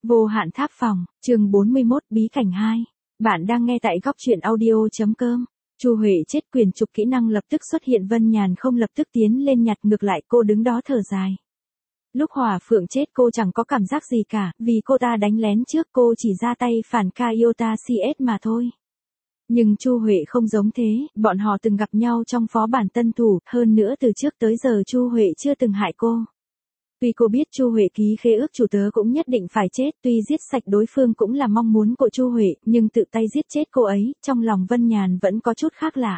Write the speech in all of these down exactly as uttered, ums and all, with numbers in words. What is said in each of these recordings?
Vô hạn tháp phòng, chương bốn mươi mốt bí cảnh hai. Bạn đang nghe tại góc truyện audio.com. Chu Huệ chết, quyền trục kỹ năng lập tức xuất hiện. Vân Nhàn không lập tức tiến lên nhặt, ngược lại cô đứng đó thở dài. Lúc Hỏa Phượng chết cô chẳng có cảm giác gì cả, vì cô ta đánh lén trước, cô chỉ ra tay phản Kaiota xê ét mà thôi. Nhưng Chu Huệ không giống thế, bọn họ từng gặp nhau trong phó bản tân thủ, hơn nữa từ trước tới giờ Chu Huệ chưa từng hại cô. Tuy cô biết Chu Huệ ký khế ước chủ tớ cũng nhất định phải chết, tuy giết sạch đối phương cũng là mong muốn của Chu Huệ, nhưng tự tay giết chết cô ấy, trong lòng Vân Nhàn vẫn có chút khác lạ.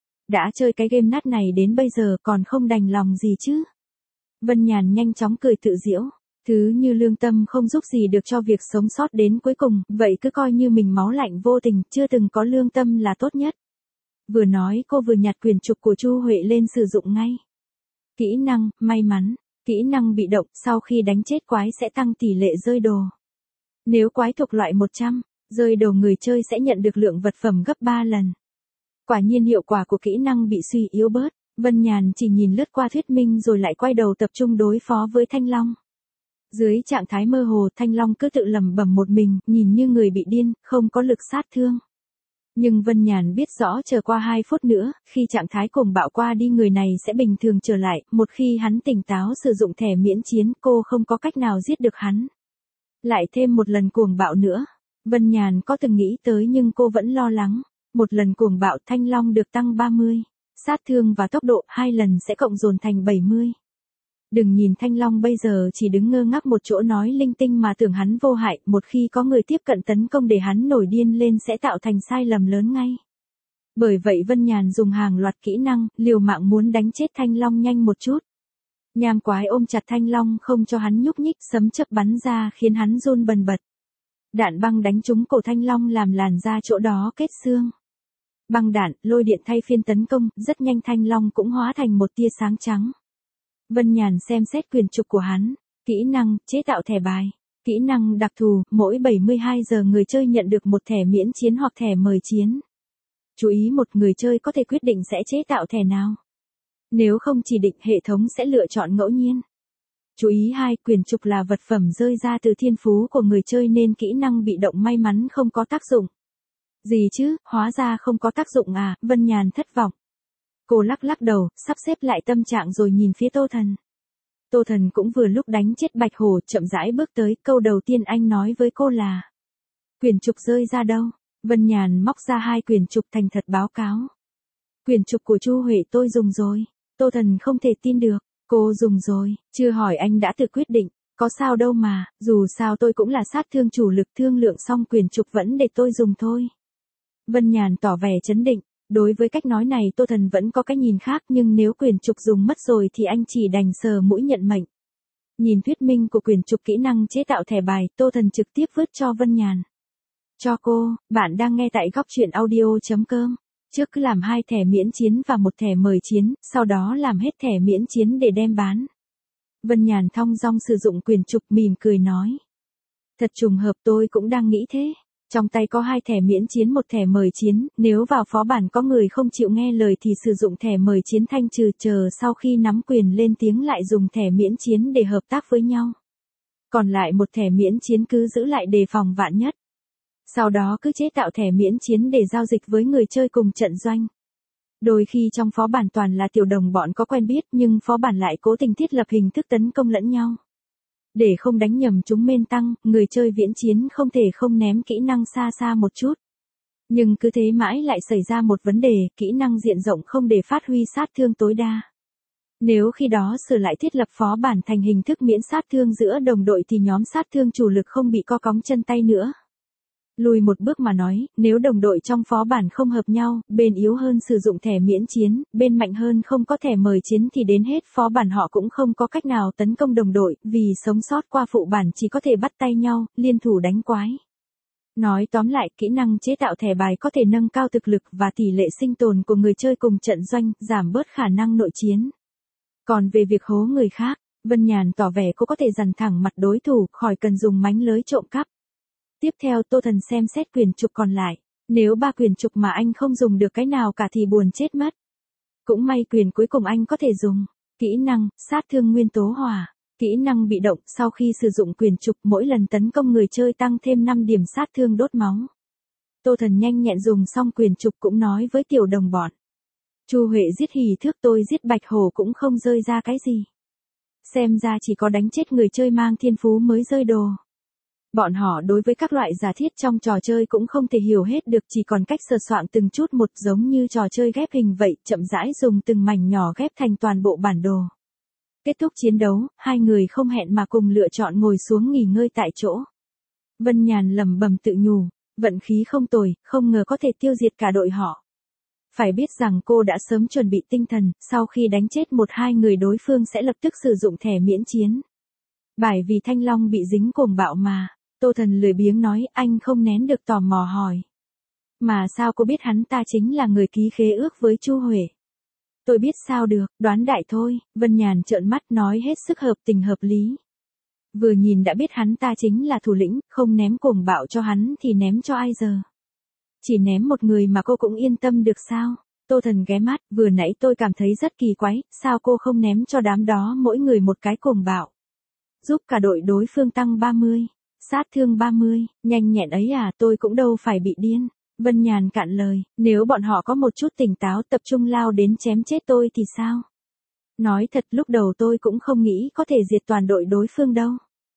Đã chơi cái game nát này đến bây giờ còn không đành lòng gì chứ? Vân Nhàn nhanh chóng cười tự giễu. Thứ như lương tâm không giúp gì được cho việc sống sót đến cuối cùng, vậy cứ coi như mình máu lạnh vô tình, chưa từng có lương tâm là tốt nhất. Vừa nói cô vừa nhặt quyền trục của Chu Huệ lên sử dụng ngay. Kỹ năng, may mắn. Kỹ năng bị động, sau khi đánh chết quái sẽ tăng tỷ lệ rơi đồ. Nếu quái thuộc loại một trăm, rơi đồ người chơi sẽ nhận được lượng vật phẩm gấp ba lần. Quả nhiên hiệu quả của kỹ năng bị suy yếu bớt. Vân Nhàn chỉ nhìn lướt qua thuyết minh rồi lại quay đầu tập trung đối phó với Thanh Long. Dưới trạng thái mơ hồ, Thanh Long cứ tự lẩm bẩm một mình, nhìn như người bị điên, không có lực sát thương. Nhưng Vân Nhàn biết rõ chờ qua hai phút nữa, khi trạng thái cuồng bạo qua đi người này sẽ bình thường trở lại, một khi hắn tỉnh táo sử dụng thẻ miễn chiến cô không có cách nào giết được hắn. Lại thêm một lần cuồng bạo nữa, Vân Nhàn có từng nghĩ tới nhưng cô vẫn lo lắng, một lần cuồng bạo Thanh Long được tăng ba mươi, sát thương và tốc độ hai lần sẽ cộng dồn thành bảy mươi. Đừng nhìn Thanh Long bây giờ chỉ đứng ngơ ngác một chỗ nói linh tinh mà tưởng hắn vô hại, một khi có người tiếp cận tấn công để hắn nổi điên lên sẽ tạo thành sai lầm lớn ngay. Bởi vậy Vân Nhàn dùng hàng loạt kỹ năng, liều mạng muốn đánh chết Thanh Long nhanh một chút. Nham quái ôm chặt Thanh Long không cho hắn nhúc nhích, sấm chớp bắn ra khiến hắn run bần bật. Đạn băng đánh trúng cổ Thanh Long làm làn da chỗ đó kết xương. Băng đạn, lôi điện thay phiên tấn công, rất nhanh Thanh Long cũng hóa thành một tia sáng trắng. Vân Nhàn xem xét quyền trục của hắn. Kỹ năng, chế tạo thẻ bài. Kỹ năng đặc thù, mỗi bảy mươi hai giờ người chơi nhận được một thẻ miễn chiến hoặc thẻ mời chiến. Chú ý, một người chơi có thể quyết định sẽ chế tạo thẻ nào. Nếu không chỉ định, hệ thống sẽ lựa chọn ngẫu nhiên. Chú ý hai, quyền trục là vật phẩm rơi ra từ thiên phú của người chơi nên kỹ năng bị động may mắn không có tác dụng. Gì chứ, hóa ra không có tác dụng à, Vân Nhàn thất vọng. Cô lắc lắc đầu, sắp xếp lại tâm trạng rồi nhìn phía Tô Thần. Tô Thần cũng vừa lúc đánh chết Bạch Hổ, chậm rãi bước tới, câu đầu tiên anh nói với cô là: quyền trục rơi ra đâu? Vân Nhàn móc ra hai quyền trục thành thật báo cáo. Quyền trục của Chu Huệ tôi dùng rồi. Tô Thần không thể tin được, cô dùng rồi, chưa hỏi anh đã tự quyết định, có sao đâu mà, dù sao tôi cũng là sát thương chủ lực, thương lượng xong quyền trục vẫn để tôi dùng thôi. Vân Nhàn tỏ vẻ chấn định. Đối với cách nói này Tô Thần vẫn có cái nhìn khác, nhưng nếu quyền trục dùng mất rồi thì anh chỉ đành sờ mũi nhận mệnh. Nhìn thuyết minh của quyền trục kỹ năng chế tạo thẻ bài, Tô Thần trực tiếp vứt cho Vân Nhàn. Cho cô, bạn đang nghe tại góc truyện audio.com. Trước cứ làm hai thẻ miễn chiến và một thẻ mời chiến, sau đó làm hết thẻ miễn chiến để đem bán. Vân Nhàn thong dong sử dụng quyền trục, mỉm cười nói. Thật trùng hợp, tôi cũng đang nghĩ thế. Trong tay có hai thẻ miễn chiến một thẻ mời chiến, nếu vào phó bản có người không chịu nghe lời thì sử dụng thẻ mời chiến thanh trừ, chờ sau khi nắm quyền lên tiếng lại dùng thẻ miễn chiến để hợp tác với nhau. Còn lại một thẻ miễn chiến cứ giữ lại đề phòng vạn nhất. Sau đó cứ chế tạo thẻ miễn chiến để giao dịch với người chơi cùng trận doanh. Đôi khi trong phó bản toàn là tiểu đồng bọn có quen biết, nhưng phó bản lại cố tình thiết lập hình thức tấn công lẫn nhau. Để không đánh nhầm chúng men tăng, người chơi viễn chiến không thể không ném kỹ năng xa xa một chút. Nhưng cứ thế mãi lại xảy ra một vấn đề, kỹ năng diện rộng không để phát huy sát thương tối đa. Nếu khi đó sửa lại thiết lập phó bản thành hình thức miễn sát thương giữa đồng đội thì nhóm sát thương chủ lực không bị co cóng chân tay nữa. Lùi một bước mà nói, nếu đồng đội trong phó bản không hợp nhau, bên yếu hơn sử dụng thẻ miễn chiến, bên mạnh hơn không có thẻ mời chiến thì đến hết phó bản họ cũng không có cách nào tấn công đồng đội, vì sống sót qua phụ bản chỉ có thể bắt tay nhau, liên thủ đánh quái. Nói tóm lại, kỹ năng chế tạo thẻ bài có thể nâng cao thực lực và tỷ lệ sinh tồn của người chơi cùng trận doanh, giảm bớt khả năng nội chiến. Còn về việc hố người khác, Vân Nhàn tỏ vẻ cô có thể dằn thẳng mặt đối thủ, khỏi cần dùng mánh lới trộm cắp. Tiếp theo Tô Thần xem xét quyền trục còn lại. Nếu ba quyền trục mà anh không dùng được cái nào cả thì buồn chết mất. Cũng may quyền cuối cùng anh có thể dùng. Kỹ năng, sát thương nguyên tố hỏa. Kỹ năng bị động, sau khi sử dụng quyền trục mỗi lần tấn công người chơi tăng thêm năm điểm sát thương đốt máu. Tô Thần nhanh nhẹn dùng xong quyền trục cũng nói với tiểu đồng bọn. Chu Huệ giết hỉ thước, tôi giết bạch hổ cũng không rơi ra cái gì. Xem ra chỉ có đánh chết người chơi mang thiên phú mới rơi đồ. Bọn họ đối với các loại giả thiết trong trò chơi cũng không thể hiểu hết được, chỉ còn cách sờ soạn từng chút một, giống như trò chơi ghép hình vậy, chậm rãi dùng từng mảnh nhỏ ghép thành toàn bộ bản đồ. Kết thúc chiến đấu, hai người không hẹn mà cùng lựa chọn ngồi xuống nghỉ ngơi tại chỗ. Vân Nhàn lẩm bẩm tự nhủ, vận khí không tồi, không ngờ có thể tiêu diệt cả đội họ. Phải biết rằng cô đã sớm chuẩn bị tinh thần, sau khi đánh chết một hai người đối phương sẽ lập tức sử dụng thẻ miễn chiến. Bởi vì Thanh Long bị dính cuồng bạo mà. Tô Thần lười biếng nói, anh không nén được tò mò hỏi. Mà sao cô biết hắn ta chính là người ký khế ước với Chu Huệ? Tôi biết sao được, đoán đại thôi, Vân Nhàn trợn mắt nói hết sức hợp tình hợp lý. Vừa nhìn đã biết hắn ta chính là thủ lĩnh, không ném cuồng bạo cho hắn thì ném cho ai giờ? Chỉ ném một người mà cô cũng yên tâm được sao? Tô Thần ghé mắt, vừa nãy tôi cảm thấy rất kỳ quái, sao cô không ném cho đám đó mỗi người một cái cuồng bạo? Giúp cả đội đối phương tăng ba mươi. Sát thương ba mươi, nhanh nhẹn ấy à, tôi cũng đâu phải bị điên. Vân Nhàn cạn lời, nếu bọn họ có một chút tỉnh táo tập trung lao đến chém chết tôi thì sao? Nói thật lúc đầu tôi cũng không nghĩ có thể diệt toàn đội đối phương đâu.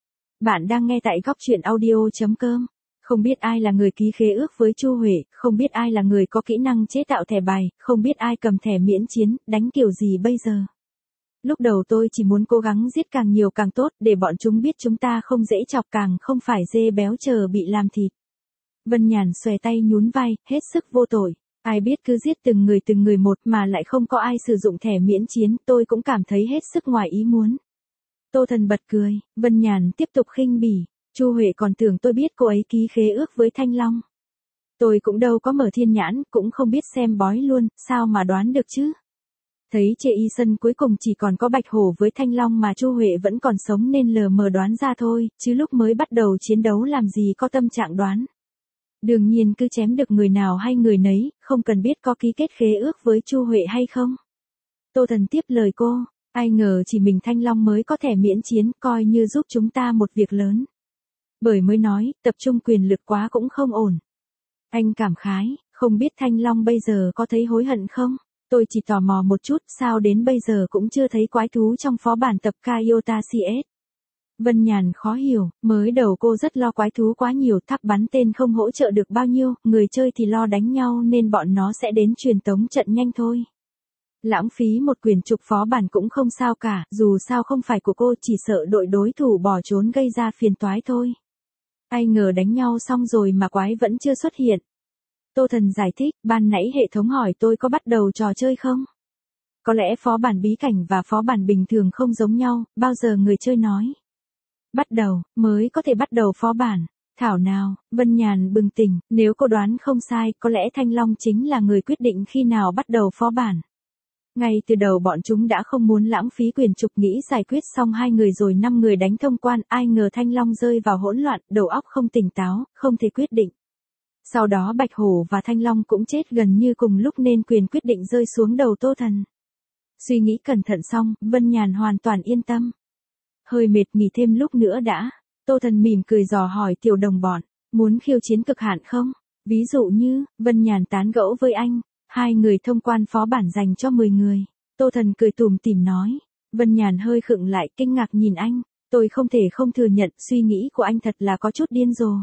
Bạn đang nghe tại góc truyện audio chấm com. Không biết ai là người ký khế ước với Chu Huệ, không biết ai là người có kỹ năng chế tạo thẻ bài, không biết ai cầm thẻ miễn chiến, đánh kiểu gì bây giờ. Lúc đầu tôi chỉ muốn cố gắng giết càng nhiều càng tốt, để bọn chúng biết chúng ta không dễ chọc, càng không phải dê béo chờ bị làm thịt. Vân Nhàn xòe tay nhún vai, hết sức vô tội. Ai biết cứ giết từng người từng người một mà lại không có ai sử dụng thẻ miễn chiến, tôi cũng cảm thấy hết sức ngoài ý muốn. Tô Thần bật cười, Vân Nhàn tiếp tục khinh bỉ. Chu Huệ còn tưởng tôi biết cô ấy ký khế ước với Thanh Long. Tôi cũng đâu có mở thiên nhãn, cũng không biết xem bói luôn, sao mà đoán được chứ. Thấy chê y sân cuối cùng chỉ còn có Bạch Hổ với Thanh Long mà Chu Huệ vẫn còn sống nên lờ mờ đoán ra thôi, chứ lúc mới bắt đầu chiến đấu làm gì có tâm trạng đoán. Đương nhiên cứ chém được người nào hay người nấy, không cần biết có ký kết khế ước với Chu Huệ hay không. Tô Thần tiếp lời cô, ai ngờ chỉ mình Thanh Long mới có thẻ miễn chiến, coi như giúp chúng ta một việc lớn. Bởi mới nói, tập trung quyền lực quá cũng không ổn. Anh cảm khái, không biết Thanh Long bây giờ có thấy hối hận không? Tôi chỉ tò mò một chút, sao đến bây giờ cũng chưa thấy quái thú trong phó bản tập Kaiota xê ét. Vân Nhàn khó hiểu, mới đầu cô rất lo quái thú quá nhiều, tháp bắn tên không hỗ trợ được bao nhiêu, người chơi thì lo đánh nhau nên bọn nó sẽ đến truyền tống trận nhanh thôi. Lãng phí một quyền trục phó bản cũng không sao cả, dù sao không phải của cô, chỉ sợ đội đối thủ bỏ trốn gây ra phiền toái thôi. Ai ngờ đánh nhau xong rồi mà quái vẫn chưa xuất hiện. Tô Thần giải thích, ban nãy hệ thống hỏi tôi có bắt đầu trò chơi không? Có lẽ phó bản bí cảnh và phó bản bình thường không giống nhau, bao giờ người chơi nói. Bắt đầu, mới có thể bắt đầu phó bản. Thảo nào, Vân Nhàn bừng tỉnh, nếu cô đoán không sai, có lẽ Thanh Long chính là người quyết định khi nào bắt đầu phó bản. Ngay từ đầu bọn chúng đã không muốn lãng phí quyền trục, nghĩ giải quyết xong hai người rồi năm người đánh thông quan, ai ngờ Thanh Long rơi vào hỗn loạn, đầu óc không tỉnh táo, không thể quyết định. Sau đó Bạch Hổ và Thanh Long cũng chết gần như cùng lúc nên quyền quyết định rơi xuống đầu Tô Thần. Suy nghĩ cẩn thận xong, Vân Nhàn hoàn toàn yên tâm. Hơi mệt nghỉ thêm lúc nữa đã. Tô Thần mỉm cười dò hỏi tiểu đồng bọn, muốn khiêu chiến cực hạn không? Ví dụ như, Vân Nhàn tán gẫu với anh, hai người thông quan phó bản dành cho mười người. Tô Thần cười tủm tỉm nói. Vân Nhàn hơi khựng lại, kinh ngạc nhìn anh. Tôi không thể không thừa nhận, suy nghĩ của anh thật là có chút điên rồ.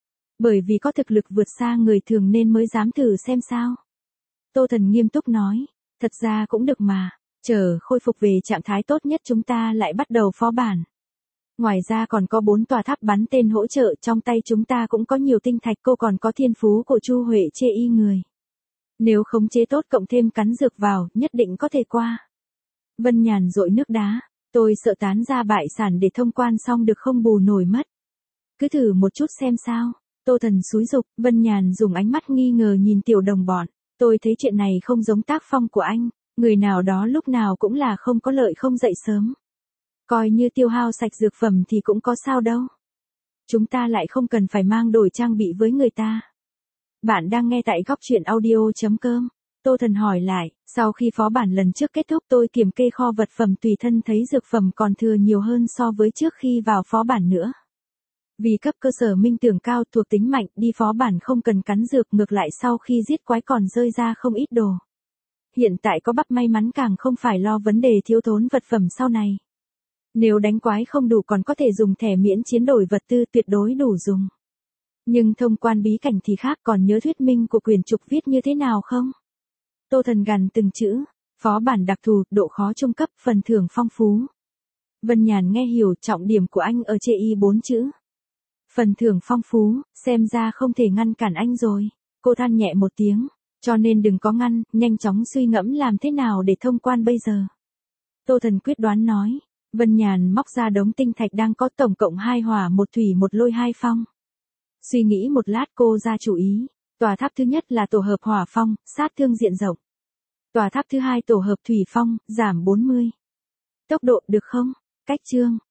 Bởi vì có thực lực vượt xa người thường nên mới dám thử xem sao. Tô Thần nghiêm túc nói, thật ra cũng được mà, chờ khôi phục về trạng thái tốt nhất chúng ta lại bắt đầu phó bản. Ngoài ra còn có bốn tòa tháp bắn tên hỗ trợ, trong tay chúng ta cũng có nhiều tinh thạch, cô còn có thiên phú của Chu Huệ chê y người. Nếu khống chế tốt cộng thêm cắn dược vào, nhất định có thể qua. Vân Nhàn dội nước đá, tôi sợ tán ra bại sản để thông quan xong được không bù nổi mất. Cứ thử một chút xem sao. Tô Thần xúi giục, Vân Nhàn dùng ánh mắt nghi ngờ nhìn tiểu đồng bọn. Tôi thấy chuyện này không giống tác phong của anh, người nào đó lúc nào cũng là không có lợi không dậy sớm. Coi như tiêu hao sạch dược phẩm thì cũng có sao đâu. Chúng ta lại không cần phải mang đổi trang bị với người ta. Bạn đang nghe tại góc truyện audio chấm com. Tô Thần hỏi lại, sau khi phó bản lần trước kết thúc tôi kiểm kê kho vật phẩm tùy thân thấy dược phẩm còn thừa nhiều hơn so với trước khi vào phó bản nữa. Vì cấp cơ sở minh tưởng cao thuộc tính mạnh đi phó bản không cần cắn dược ngược lại sau khi giết quái còn rơi ra không ít đồ. Hiện tại có bắp may mắn càng không phải lo vấn đề thiếu thốn vật phẩm sau này. Nếu đánh quái không đủ còn có thể dùng thẻ miễn chiến đổi vật tư tuyệt đối đủ dùng. Nhưng thông quan bí cảnh thì khác còn nhớ thuyết minh của quyển trục viết như thế nào không? Tô Thần gằn từng chữ, phó bản đặc thù, độ khó trung cấp, phần thưởng phong phú. Vân Nhàn nghe hiểu trọng điểm của anh ở chê y bốn chữ. Phần thưởng phong phú, xem ra không thể ngăn cản anh rồi. Cô than nhẹ một tiếng, cho nên đừng có ngăn, nhanh chóng suy ngẫm làm thế nào để thông quan bây giờ. Tô Thần quyết đoán nói, Vân Nhàn móc ra đống tinh thạch đang có tổng cộng hai hỏa một thủy một lôi hai phong. Suy nghĩ một lát cô ra chủ ý, tòa tháp thứ nhất là tổ hợp hỏa phong, sát thương diện rộng. Tòa tháp thứ hai tổ hợp thủy phong, giảm bốn mươi. Tốc độ được không? Cách chương.